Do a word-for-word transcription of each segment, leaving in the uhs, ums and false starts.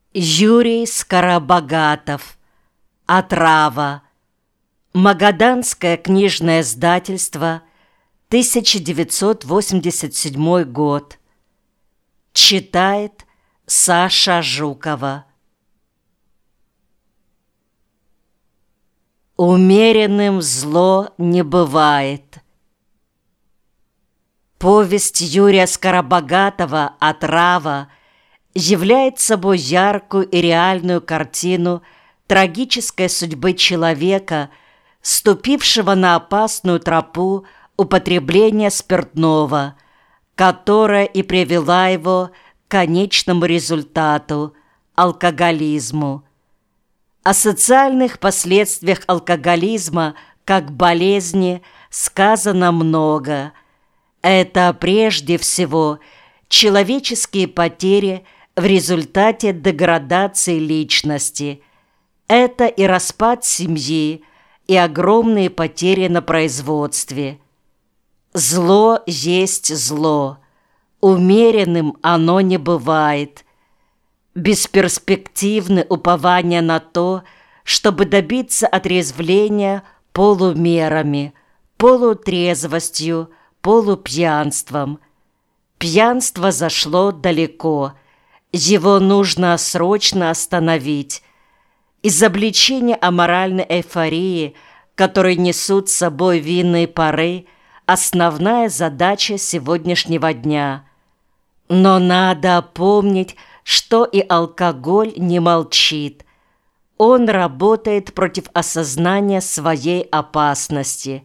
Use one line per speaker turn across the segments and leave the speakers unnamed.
Юрий Скоробогатов. Отрава. Магаданское книжное издательство. тысяча девятьсот восемьдесят седьмой год. Читает Саша Жукова. Умеренным зло не бывает. Повесть Юрия Скоробогатова «Отрава» являет собой яркую и реальную картину трагической судьбы человека, ступившего на опасную тропу употребления спиртного, которая и привела его к конечному результату – алкоголизму. О социальных последствиях алкоголизма как болезни сказано много. Это прежде всего человеческие потери в результате деградации личности. Это и распад семьи, и огромные потери на производстве. Зло есть зло. Умеренным оно не бывает. Бесперспективны упования на то, чтобы добиться отрезвления полумерами, полутрезвостью, полупьянством. Пьянство зашло далеко, его нужно срочно остановить. Изобличение аморальной эйфории, которой несут с собой винные пары, основная задача сегодняшнего дня. Но надо помнить, что и алкоголь не молчит. Он работает против осознания своей опасности.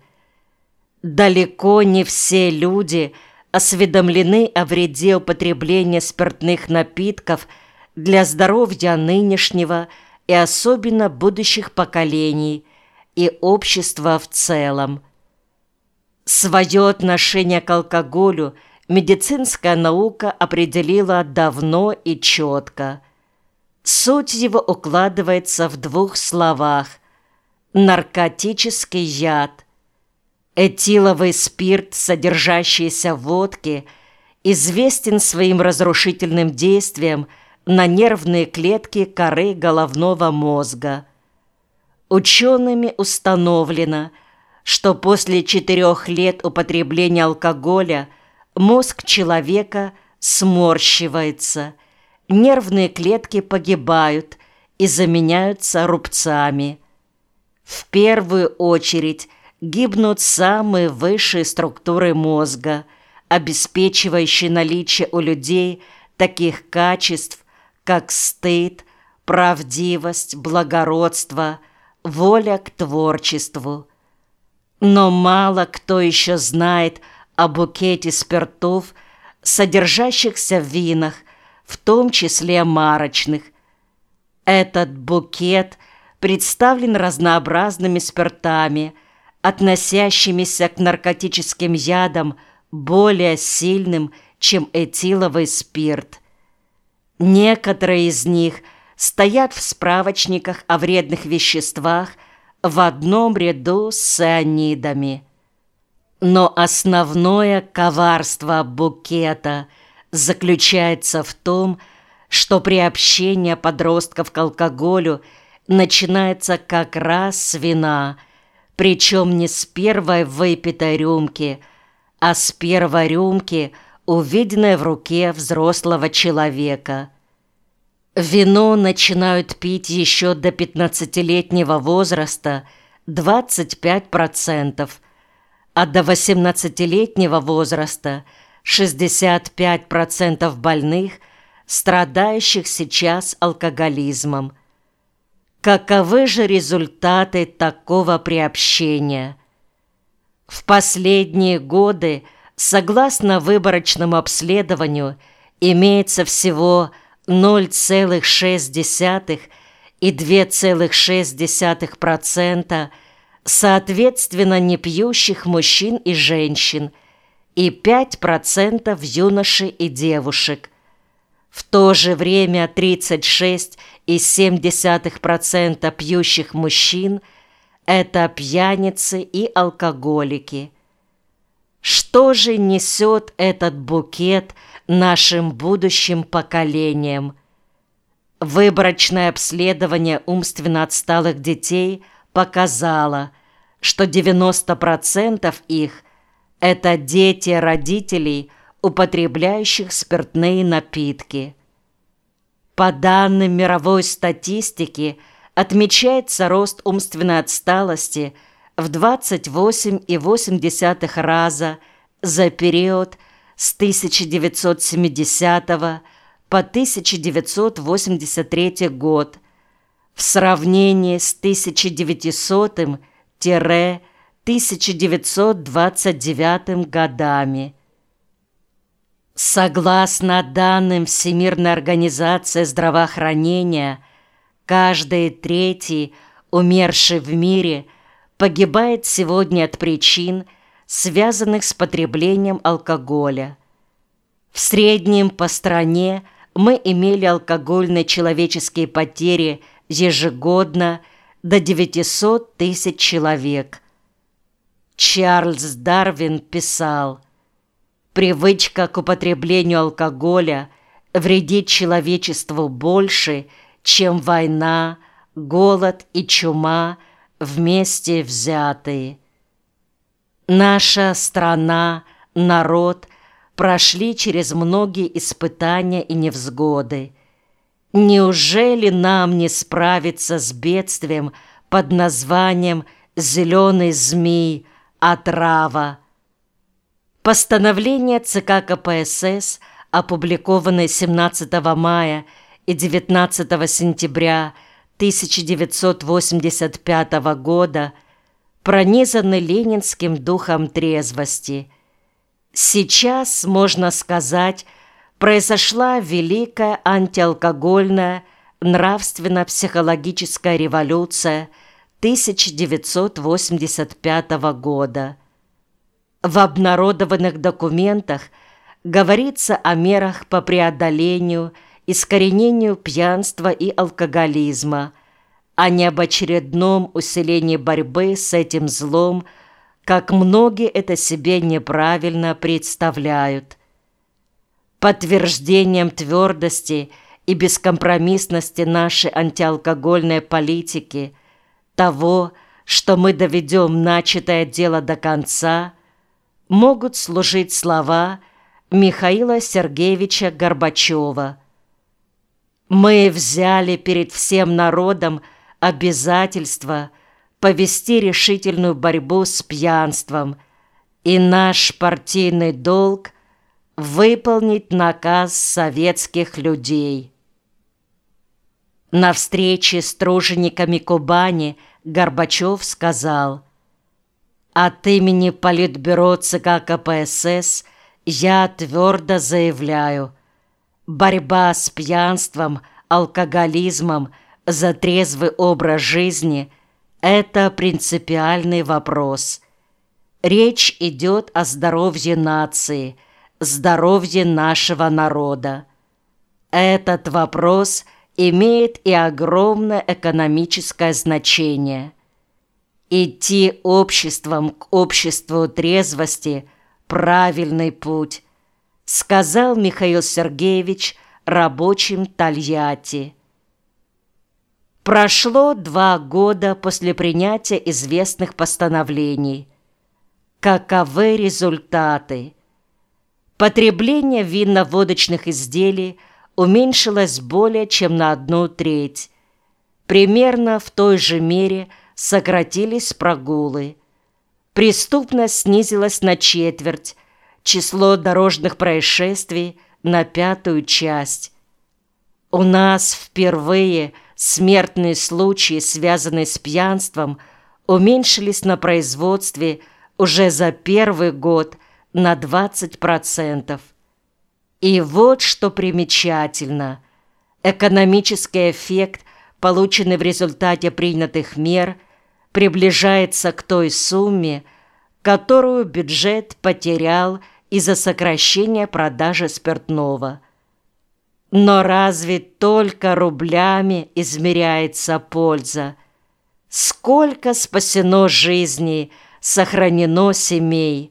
Далеко не все люди осведомлены о вреде употребления спиртных напитков для здоровья нынешнего и особенно будущих поколений и общества в целом. Свое отношение к алкоголю медицинская наука определила давно и четко. Суть его укладывается в двух словах: наркотический яд. Этиловый спирт, содержащийся в водке, известен своим разрушительным действием на нервные клетки коры головного мозга. Учеными установлено, что после четырех лет употребления алкоголя мозг человека сморщивается, нервные клетки погибают и заменяются рубцами. В первую очередь гибнут самые высшие структуры мозга, обеспечивающие наличие у людей таких качеств, как стыд, правдивость, благородство, воля к творчеству. Но мало кто еще знает о букете спиртов, содержащихся в винах, в том числе марочных. Этот букет представлен разнообразными спиртами, относящимися к наркотическим ядам более сильным, чем этиловый спирт. Некоторые из них стоят в справочниках о вредных веществах в одном ряду с цианидами. Но основное коварство букета заключается в том, что приобщение подростков к алкоголю начинается как раз с вина, причем не с первой выпитой рюмки, а с первой рюмки, увиденной в руке взрослого человека. Вино начинают пить еще до пятнадцатилетнего возраста двадцать пять процентов, а до восемнадцатилетнего возраста шестьдесят пять процентов больных, страдающих сейчас алкоголизмом. Каковы же результаты такого приобщения? В последние годы, согласно выборочному обследованию, имеется всего ноль целых шесть десятых и два целых шесть десятых процента соответственно непьющих мужчин и женщин и пять процентов юношей и девушек. В то же время тридцать шесть целых семь десятых процента пьющих мужчин – это пьяницы и алкоголики. Что же несет этот букет нашим будущим поколениям? Выборочное обследование умственно отсталых детей показало, что девяносто процентов их – это дети родителей, употребляющих спиртные напитки. По данным мировой статистики, отмечается рост умственной отсталости в двадцать восемь и восемь десятых раза за период с тысяча девятьсот семидесятого по тысяча девятьсот восемьдесят третий год в сравнении с тысяча девятисотым — тысяча девятьсот двадцать девятым годами. Согласно данным Всемирной организации здравоохранения, каждый третий умерший в мире погибает сегодня от причин, связанных с потреблением алкоголя. В среднем по стране мы имели алкогольные человеческие потери ежегодно до девятисот тысяч человек. Чарльз Дарвин писал: «Привычка к употреблению алкоголя вредит человечеству больше, чем война, голод и чума вместе взятые». Наша страна, народ прошли через многие испытания и невзгоды. Неужели нам не справиться с бедствием под названием «Зеленый змей, отрава»? Постановление ЦК КПСС, опубликованное семнадцатого мая и девятнадцатого сентября тысяча девятьсот восемьдесят пятого года, пронизаны ленинским духом трезвости. Сейчас, можно сказать, произошла великая антиалкогольная нравственно-психологическая революция тысяча девятьсот восемьдесят пятого года. В обнародованных документах говорится о мерах по преодолению, искоренению пьянства и алкоголизма, а не об очередном усилении борьбы с этим злом, как многие это себе неправильно представляют. Подтверждением твердости и бескомпромиссности нашей антиалкогольной политики, того, что мы доведем начатое дело до конца, могут служить слова Михаила Сергеевича Горбачева. «Мы взяли перед всем народом обязательство повести решительную борьбу с пьянством, и наш партийный долг – выполнить наказ советских людей». На встрече с тружениками Кубани Горбачев сказал: «От имени Политбюро ЦК КПСС я твердо заявляю, борьба с пьянством, алкоголизмом за трезвый образ жизни – это принципиальный вопрос. Речь идет о здоровье нации, здоровье нашего народа. Этот вопрос имеет и огромное экономическое значение. Идти обществом к обществу трезвости – правильный путь», сказал Михаил Сергеевич рабочим Тольятти. Прошло два года после принятия известных постановлений. Каковы результаты? Потребление винно-водочных изделий уменьшилось более чем на одну треть. Примерно в той же мере сократились прогулы. Преступность снизилась на четверть, число дорожных происшествий на пятую часть. У нас впервые смертные случаи, связанные с пьянством, уменьшились на производстве уже за первый год на двадцать процентов. И вот что примечательно: экономический эффект, полученный в результате принятых мер, приближается к той сумме, которую бюджет потерял из-за сокращения продажи спиртного. Но разве только рублями измеряется польза? Сколько спасено жизней, сохранено семей?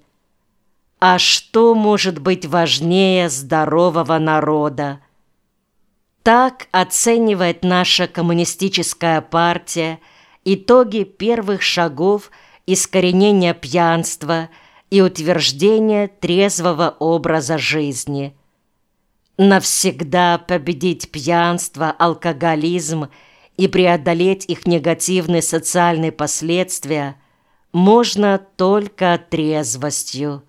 А что может быть важнее здорового народа? Так оценивает наша коммунистическая партия итоги первых шагов искоренения пьянства и утверждения трезвого образа жизни. Навсегда победить пьянство, алкоголизм и преодолеть их негативные социальные последствия можно только трезвостью.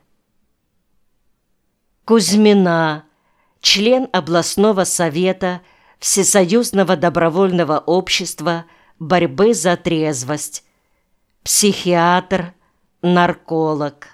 Кузьмина, член областного совета Всесоюзного добровольного общества борьбы за трезвость, психиатр, нарколог.